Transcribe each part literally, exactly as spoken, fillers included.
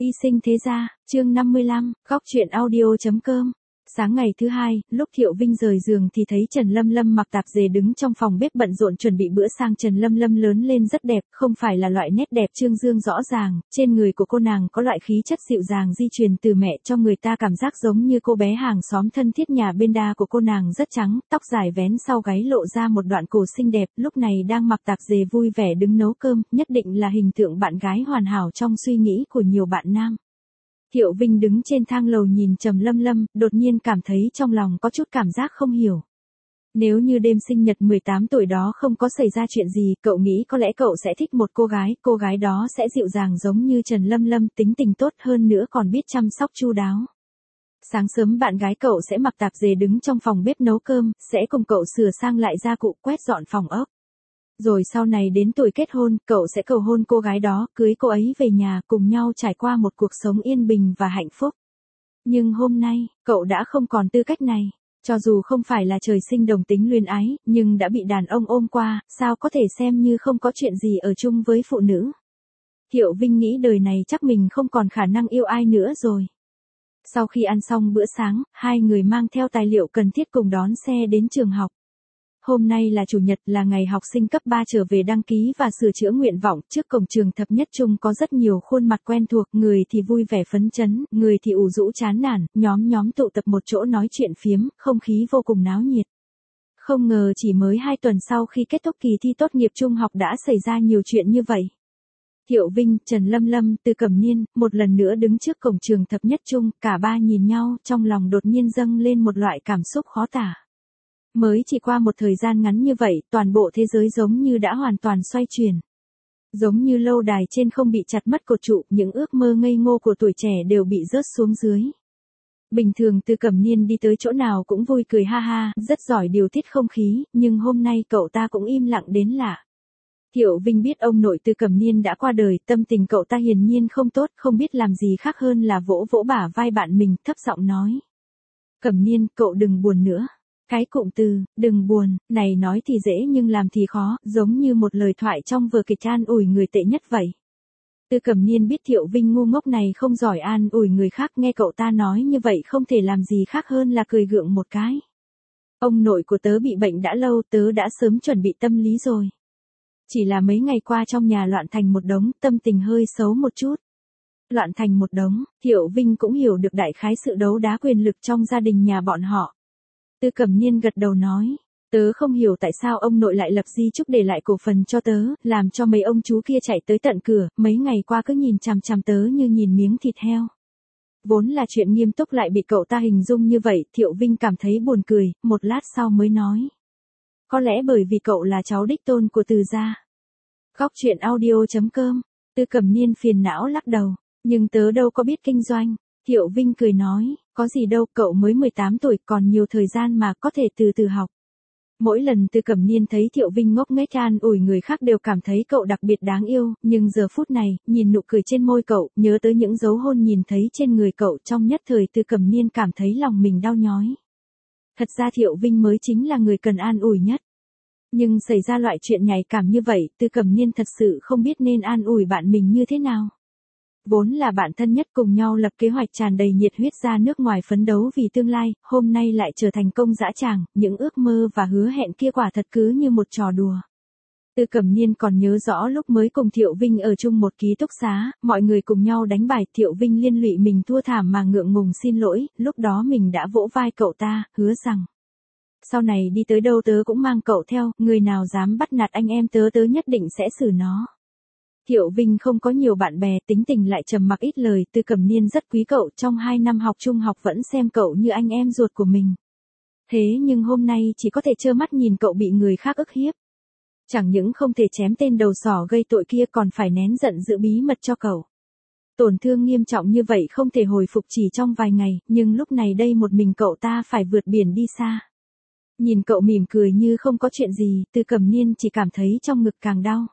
Y sinh thế gia, chương năm mươi lăm, góc truyện audio.com. Sáng ngày thứ hai, lúc Thiệu Vinh rời giường thì thấy Trần Lâm Lâm mặc tạp dề đứng trong phòng bếp bận rộn chuẩn bị bữa sang. Trần Lâm Lâm lớn lên rất đẹp, không phải là loại nét đẹp trương dương rõ ràng, trên người của cô nàng có loại khí chất dịu dàng di truyền từ mẹ cho người ta cảm giác giống như cô bé hàng xóm thân thiết. Nhà bên đa của cô nàng rất trắng, tóc dài vén sau gáy lộ ra một đoạn cổ xinh đẹp, lúc này đang mặc tạp dề vui vẻ đứng nấu cơm, nhất định là hình tượng bạn gái hoàn hảo trong suy nghĩ của nhiều bạn nam. Thiệu Vinh đứng trên thang lầu nhìn Trầm Lâm Lâm, đột nhiên cảm thấy trong lòng có chút cảm giác không hiểu. Nếu như đêm sinh nhật mười tám tuổi đó không có xảy ra chuyện gì, cậu nghĩ có lẽ cậu sẽ thích một cô gái, cô gái đó sẽ dịu dàng giống như Trần Lâm Lâm, tính tình tốt hơn nữa còn biết chăm sóc chu đáo. Sáng sớm bạn gái cậu sẽ mặc tạp dề đứng trong phòng bếp nấu cơm, sẽ cùng cậu sửa sang lại gia cụ, quét dọn phòng ốc. Rồi sau này đến tuổi kết hôn, cậu sẽ cầu hôn cô gái đó, cưới cô ấy về nhà, cùng nhau trải qua một cuộc sống yên bình và hạnh phúc. Nhưng hôm nay, cậu đã không còn tư cách này. Cho dù không phải là trời sinh đồng tính luyến ái, nhưng đã bị đàn ông ôm qua, sao có thể xem như không có chuyện gì ở chung với phụ nữ. Thiệu Vinh nghĩ đời này chắc mình không còn khả năng yêu ai nữa rồi. Sau khi ăn xong bữa sáng, hai người mang theo tài liệu cần thiết cùng đón xe đến trường học. Hôm nay là chủ nhật, là ngày học sinh cấp ba trở về đăng ký và sửa chữa nguyện vọng. Trước cổng trường thập nhất trung có rất nhiều khuôn mặt quen thuộc, người thì vui vẻ phấn chấn, người thì ủ rũ chán nản, nhóm nhóm tụ tập một chỗ nói chuyện phiếm, không khí vô cùng náo nhiệt. Không ngờ chỉ mới hai tuần sau khi kết thúc kỳ thi tốt nghiệp trung học đã xảy ra nhiều chuyện như vậy. Thiệu Vinh, Trần Lâm Lâm, Từ Cẩm Niên, một lần nữa đứng trước cổng trường thập nhất trung, cả ba nhìn nhau, trong lòng đột nhiên dâng lên một loại cảm xúc khó tả. Mới chỉ qua một thời gian ngắn như vậy, toàn bộ thế giới giống như đã hoàn toàn xoay chuyển. Giống như lâu đài trên không bị chặt mất cột trụ, những ước mơ ngây ngô của tuổi trẻ đều bị rớt xuống dưới. Bình thường Từ Cẩm Niên đi tới chỗ nào cũng vui cười ha ha, rất giỏi điều tiết không khí, nhưng hôm nay cậu ta cũng im lặng đến lạ. Thiệu Vinh biết ông nội Từ Cẩm Niên đã qua đời, tâm tình cậu ta hiển nhiên không tốt, không biết làm gì khác hơn là vỗ vỗ bả vai bạn mình, thấp giọng nói. Cẩm Niên, cậu đừng buồn nữa. Cái cụm từ, đừng buồn, này nói thì dễ nhưng làm thì khó, giống như một lời thoại trong vở kịch an ủi người tệ nhất vậy. Từ Cẩm Niên biết Thiệu Vinh ngu ngốc này không giỏi an ủi người khác, nghe cậu ta nói như vậy không thể làm gì khác hơn là cười gượng một cái. Ông nội của tớ bị bệnh đã lâu, tớ đã sớm chuẩn bị tâm lý rồi. Chỉ là mấy ngày qua trong nhà loạn thành một đống, tâm tình hơi xấu một chút. Loạn thành một đống, Thiệu Vinh cũng hiểu được đại khái sự đấu đá quyền lực trong gia đình nhà bọn họ. Từ Cẩm Niên gật đầu nói, tớ không hiểu tại sao ông nội lại lập di chúc để lại cổ phần cho tớ, làm cho mấy ông chú kia chạy tới tận cửa, mấy ngày qua cứ nhìn chằm chằm tớ như nhìn miếng thịt heo. Vốn là chuyện nghiêm túc lại bị cậu ta hình dung như vậy, Thiệu Vinh cảm thấy buồn cười, một lát sau mới nói. Có lẽ bởi vì cậu là cháu đích tôn của Từ gia. Góc truyện audio.com, Từ Cẩm Niên phiền não lắc đầu, nhưng tớ đâu có biết kinh doanh. Thiệu Vinh cười nói, có gì đâu, cậu mới mười tám tuổi, còn nhiều thời gian mà, có thể từ từ học. Mỗi lần Từ Cẩm Niên thấy Thiệu Vinh ngốc nghếch an ủi người khác đều cảm thấy cậu đặc biệt đáng yêu, nhưng giờ phút này, nhìn nụ cười trên môi cậu, nhớ tới những dấu hôn nhìn thấy trên người cậu, trong nhất thời Từ Cẩm Niên cảm thấy lòng mình đau nhói. Thật ra Thiệu Vinh mới chính là người cần an ủi nhất. Nhưng xảy ra loại chuyện nhạy cảm như vậy, Từ Cẩm Niên thật sự không biết nên an ủi bạn mình như thế nào. Vốn là bạn thân nhất cùng nhau lập kế hoạch tràn đầy nhiệt huyết ra nước ngoài phấn đấu vì tương lai, hôm nay lại trở thành công dã tràng, những ước mơ và hứa hẹn kia quả thật cứ như một trò đùa. Từ Cẩm Niên còn nhớ rõ lúc mới cùng Thiệu Vinh ở chung một ký túc xá, mọi người cùng nhau đánh bài, Thiệu Vinh liên lụy mình thua thảm mà ngượng ngùng xin lỗi, lúc đó mình đã vỗ vai cậu ta, hứa rằng. Sau này đi tới đâu tớ cũng mang cậu theo, người nào dám bắt nạt anh em tớ tớ nhất định sẽ xử nó. Thiệu Vinh không có nhiều bạn bè, tính tình lại trầm mặc ít lời, Từ Cẩm Niên rất quý cậu, trong hai năm học trung học vẫn xem cậu như anh em ruột của mình. Thế nhưng hôm nay chỉ có thể trơ mắt nhìn cậu bị người khác ức hiếp. Chẳng những không thể chém tên đầu sỏ gây tội kia còn phải nén giận giữ bí mật cho cậu. Tổn thương nghiêm trọng như vậy không thể hồi phục chỉ trong vài ngày, nhưng lúc này đây một mình cậu ta phải vượt biển đi xa. Nhìn cậu mỉm cười như không có chuyện gì, Từ Cẩm Niên chỉ cảm thấy trong ngực càng đau.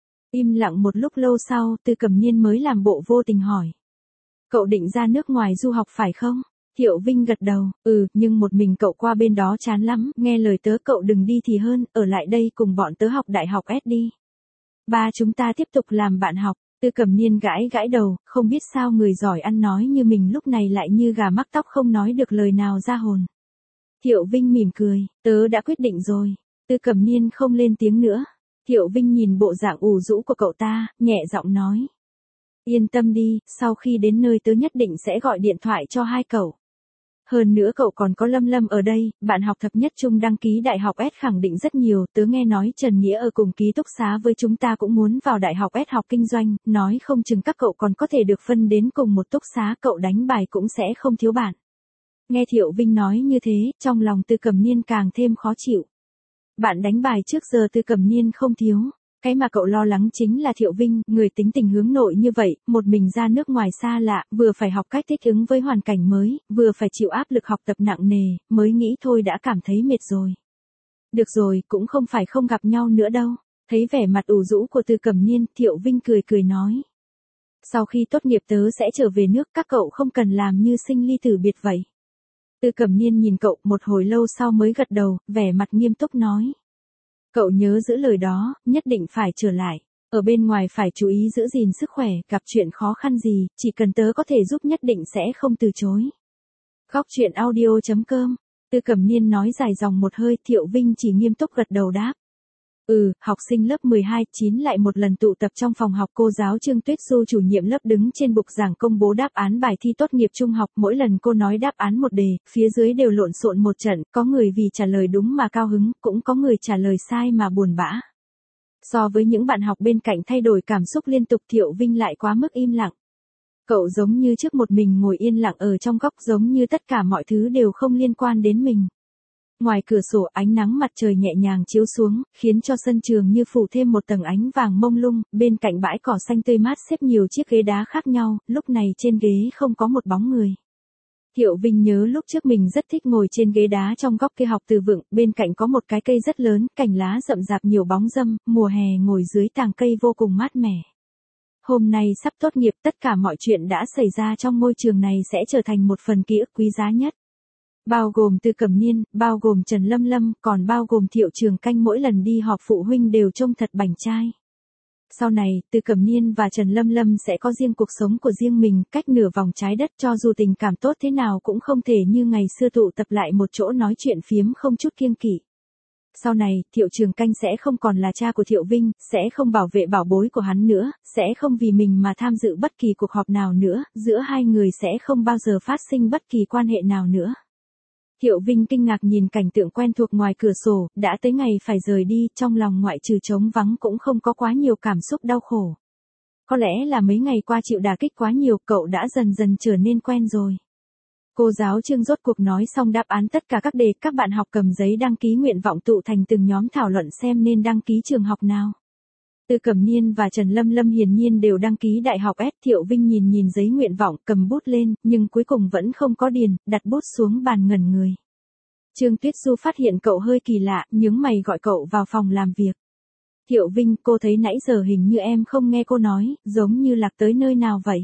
Im lặng một lúc lâu sau, Từ Cẩm Niên mới làm bộ vô tình hỏi. Cậu định ra nước ngoài du học phải không? Thiệu Vinh gật đầu, ừ, nhưng một mình cậu qua bên đó chán lắm, nghe lời tớ cậu đừng đi thì hơn, ở lại đây cùng bọn tớ học đại học S đi. Ba chúng ta tiếp tục làm bạn học, Tư Cẩm Niên gãi gãi đầu, không biết sao người giỏi ăn nói như mình lúc này lại như gà mắc tóc không nói được lời nào ra hồn. Thiệu Vinh mỉm cười, tớ đã quyết định rồi. Tư Cẩm Niên không lên tiếng nữa. Thiệu Vinh nhìn bộ dạng ủ rũ của cậu ta, nhẹ giọng nói. Yên tâm đi, sau khi đến nơi tớ nhất định sẽ gọi điện thoại cho hai cậu. Hơn nữa cậu còn có Lâm Lâm ở đây, bạn học thập nhất trung đăng ký đại học S khẳng định rất nhiều, tớ nghe nói Trần Nghĩa ở cùng ký túc xá với chúng ta cũng muốn vào đại học S học kinh doanh, nói không chừng các cậu còn có thể được phân đến cùng một túc xá, cậu đánh bài cũng sẽ không thiếu bạn. Nghe Thiệu Vinh nói như thế, trong lòng Tư Cẩm Niên càng thêm khó chịu. Bạn đánh bài trước giờ Tư Cẩm Niên không thiếu. Cái mà cậu lo lắng chính là Thiệu Vinh, người tính tình hướng nội như vậy, một mình ra nước ngoài xa lạ, vừa phải học cách thích ứng với hoàn cảnh mới, vừa phải chịu áp lực học tập nặng nề, mới nghĩ thôi đã cảm thấy mệt rồi. Được rồi, cũng không phải không gặp nhau nữa đâu. Thấy vẻ mặt ủ rũ của Tư Cẩm Niên, Thiệu Vinh cười cười nói. Sau khi tốt nghiệp tớ sẽ trở về nước, các cậu không cần làm như sinh ly tử biệt vậy. Tư Cẩm Niên nhìn cậu một hồi lâu sau mới gật đầu, vẻ mặt nghiêm túc nói. Cậu nhớ giữ lời đó, nhất định phải trở lại. Ở bên ngoài phải chú ý giữ gìn sức khỏe, gặp chuyện khó khăn gì, chỉ cần tớ có thể giúp nhất định sẽ không từ chối. Góc truyện audio chấm com. Tư Cẩm Niên nói dài dòng một hơi, Thiệu Vinh chỉ nghiêm túc gật đầu đáp. Ừ, học sinh lớp mười hai, chín lại một lần tụ tập trong phòng học, cô giáo Trương Tuyết Du chủ nhiệm lớp đứng trên bục giảng công bố đáp án bài thi tốt nghiệp trung học, mỗi lần cô nói đáp án một đề, phía dưới đều lộn xộn một trận, có người vì trả lời đúng mà cao hứng, cũng có người trả lời sai mà buồn bã. So với những bạn học bên cạnh thay đổi cảm xúc liên tục, Thiệu Vinh lại quá mức im lặng. Cậu giống như trước một mình ngồi yên lặng ở trong góc, giống như tất cả mọi thứ đều không liên quan đến mình. Ngoài cửa sổ ánh nắng mặt trời nhẹ nhàng chiếu xuống, khiến cho sân trường như phủ thêm một tầng ánh vàng mông lung, bên cạnh bãi cỏ xanh tươi mát xếp nhiều chiếc ghế đá khác nhau, lúc này trên ghế không có một bóng người. Thiệu Vinh nhớ lúc trước mình rất thích ngồi trên ghế đá trong góc kia học từ vựng, bên cạnh có một cái cây rất lớn, cành lá rậm rạp nhiều bóng râm, mùa hè ngồi dưới tàng cây vô cùng mát mẻ. Hôm nay sắp tốt nghiệp, tất cả mọi chuyện đã xảy ra trong ngôi trường này sẽ trở thành một phần ký ức quý giá nhất. Bao gồm Tư Cẩm Niên, bao gồm Trần Lâm Lâm, còn bao gồm Thiệu Trường Canh mỗi lần đi họp phụ huynh đều trông thật bảnh trai. Sau này, Tư Cẩm Niên và Trần Lâm Lâm sẽ có riêng cuộc sống của riêng mình, cách nửa vòng trái đất, cho dù tình cảm tốt thế nào cũng không thể như ngày xưa tụ tập lại một chỗ nói chuyện phiếm không chút kiêng kỵ. Sau này, Thiệu Trường Canh sẽ không còn là cha của Thiệu Vinh, sẽ không bảo vệ bảo bối của hắn nữa, sẽ không vì mình mà tham dự bất kỳ cuộc họp nào nữa, giữa hai người sẽ không bao giờ phát sinh bất kỳ quan hệ nào nữa. Thiệu Vinh kinh ngạc nhìn cảnh tượng quen thuộc ngoài cửa sổ, đã tới ngày phải rời đi, trong lòng ngoại trừ trống vắng cũng không có quá nhiều cảm xúc đau khổ. Có lẽ là mấy ngày qua chịu đả kích quá nhiều, cậu đã dần dần trở nên quen rồi. Cô giáo Trương rốt cuộc nói xong đáp án tất cả các đề, các bạn học cầm giấy đăng ký nguyện vọng tụ thành từng nhóm thảo luận xem nên đăng ký trường học nào. Tư Cẩm Niên và Trần Lâm Lâm hiển nhiên đều đăng ký đại học S. Thiệu Vinh nhìn nhìn giấy nguyện vọng, cầm bút lên, nhưng cuối cùng vẫn không có điền, đặt bút xuống bàn ngẩn người. Trương Tuyết Du phát hiện cậu hơi kỳ lạ, nhướng mày gọi cậu vào phòng làm việc. Thiệu Vinh, cô thấy nãy giờ hình như em không nghe cô nói, giống như lạc tới nơi nào vậy?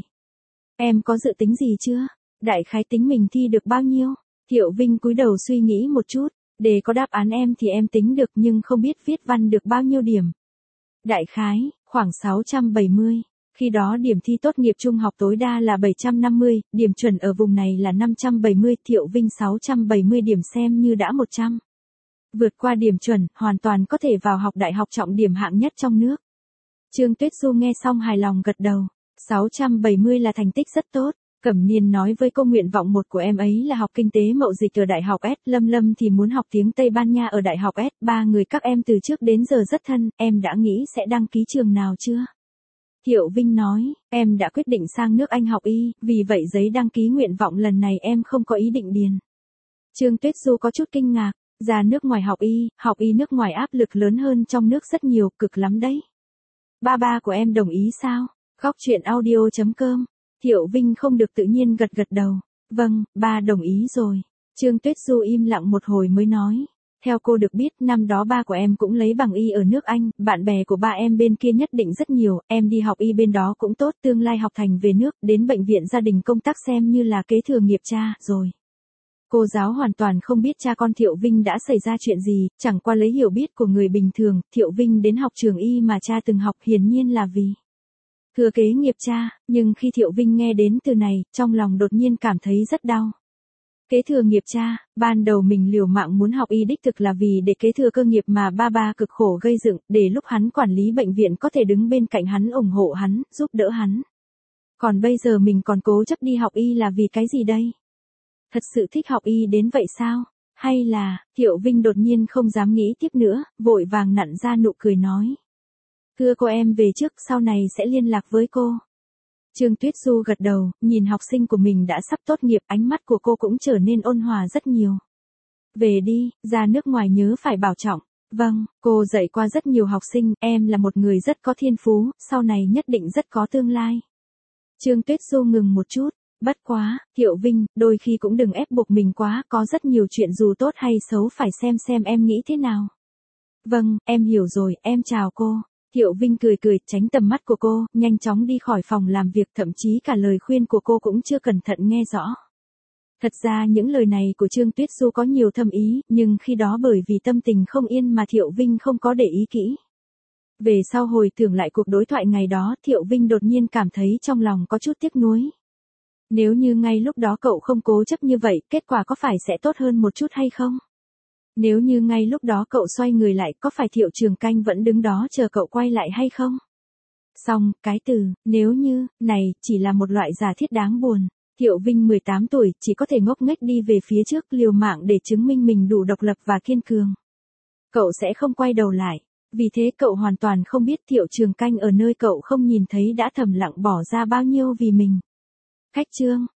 Em có dự tính gì chưa? Đại khái tính mình thi được bao nhiêu? Thiệu Vinh cúi đầu suy nghĩ một chút, để có đáp án em thì em tính được nhưng không biết viết văn được bao nhiêu điểm. Đại khái, khoảng sáu trăm bảy mươi. Khi đó điểm thi tốt nghiệp trung học tối đa là bảy trăm năm mươi, điểm chuẩn ở vùng này là năm trăm bảy mươi, Thiệu Vinh sáu trăm bảy mươi điểm xem như đã một trăm. Vượt qua điểm chuẩn, hoàn toàn có thể vào học đại học trọng điểm hạng nhất trong nước. Trương Tuyết Du nghe xong hài lòng gật đầu, sáu trăm bảy mươi là thành tích rất tốt. Cẩm Niên nói với cô nguyện vọng một của em ấy là học kinh tế mậu dịch ở Đại học S, Lâm Lâm thì muốn học tiếng Tây Ban Nha ở Đại học S, ba người các em từ trước đến giờ rất thân, em đã nghĩ sẽ đăng ký trường nào chưa? Thiệu Vinh nói, em đã quyết định sang nước Anh học y, vì vậy giấy đăng ký nguyện vọng lần này em không có ý định điền. Trương Tuyết Du có chút kinh ngạc, ra nước ngoài học y, học y nước ngoài áp lực lớn hơn trong nước rất nhiều, cực lắm đấy. Ba ba của em đồng ý sao? Góc truyện audio chấm com. Thiệu Vinh không được tự nhiên gật gật đầu. Vâng, ba đồng ý rồi. Trương Tuyết Du im lặng một hồi mới nói. Theo cô được biết, năm đó ba của em cũng lấy bằng y ở nước Anh, bạn bè của ba em bên kia nhất định rất nhiều, em đi học y bên đó cũng tốt, tương lai học thành về nước, đến bệnh viện gia đình công tác xem như là kế thừa nghiệp cha, rồi. Cô giáo hoàn toàn không biết cha con Thiệu Vinh đã xảy ra chuyện gì, chẳng qua lấy hiểu biết của người bình thường, Thiệu Vinh đến học trường y mà cha từng học hiển nhiên là vì thừa kế nghiệp cha, nhưng khi Thiệu Vinh nghe đến từ này, trong lòng đột nhiên cảm thấy rất đau. Kế thừa nghiệp cha, ban đầu mình liều mạng muốn học y đích thực là vì để kế thừa cơ nghiệp mà ba ba cực khổ gây dựng, để lúc hắn quản lý bệnh viện có thể đứng bên cạnh hắn ủng hộ hắn, giúp đỡ hắn. Còn bây giờ mình còn cố chấp đi học y là vì cái gì đây? Thật sự thích học y đến vậy sao? Hay là, Thiệu Vinh đột nhiên không dám nghĩ tiếp nữa, vội vàng nặn ra nụ cười nói. Thưa cô em về trước, sau này sẽ liên lạc với cô. Trương Tuyết Du gật đầu, nhìn học sinh của mình đã sắp tốt nghiệp, ánh mắt của cô cũng trở nên ôn hòa rất nhiều. Về đi, ra nước ngoài nhớ phải bảo trọng. Vâng, cô dạy qua rất nhiều học sinh, em là một người rất có thiên phú, sau này nhất định rất có tương lai. Trương Tuyết Du ngừng một chút, bất quá, Thiệu Vinh, đôi khi cũng đừng ép buộc mình quá, có rất nhiều chuyện dù tốt hay xấu phải xem xem em nghĩ thế nào. Vâng, em hiểu rồi, em chào cô. Thiệu Vinh cười cười, tránh tầm mắt của cô, nhanh chóng đi khỏi phòng làm việc, thậm chí cả lời khuyên của cô cũng chưa cẩn thận nghe rõ. Thật ra những lời này của Trương Tuyết Du có nhiều thâm ý, nhưng khi đó bởi vì tâm tình không yên mà Thiệu Vinh không có để ý kỹ. Về sau hồi tưởng lại cuộc đối thoại ngày đó, Thiệu Vinh đột nhiên cảm thấy trong lòng có chút tiếc nuối. Nếu như ngay lúc đó cậu không cố chấp như vậy, kết quả có phải sẽ tốt hơn một chút hay không? Nếu như ngay lúc đó cậu xoay người lại, có phải Thiệu Trường Canh vẫn đứng đó chờ cậu quay lại hay không? Xong, cái từ, nếu như, này, chỉ là một loại giả thiết đáng buồn. Thiệu Vinh mười tám tuổi, chỉ có thể ngốc nghếch đi về phía trước, liều mạng để chứng minh mình đủ độc lập và kiên cường. Cậu sẽ không quay đầu lại. Vì thế cậu hoàn toàn không biết Thiệu Trường Canh ở nơi cậu không nhìn thấy đã thầm lặng bỏ ra bao nhiêu vì mình. Khách trương,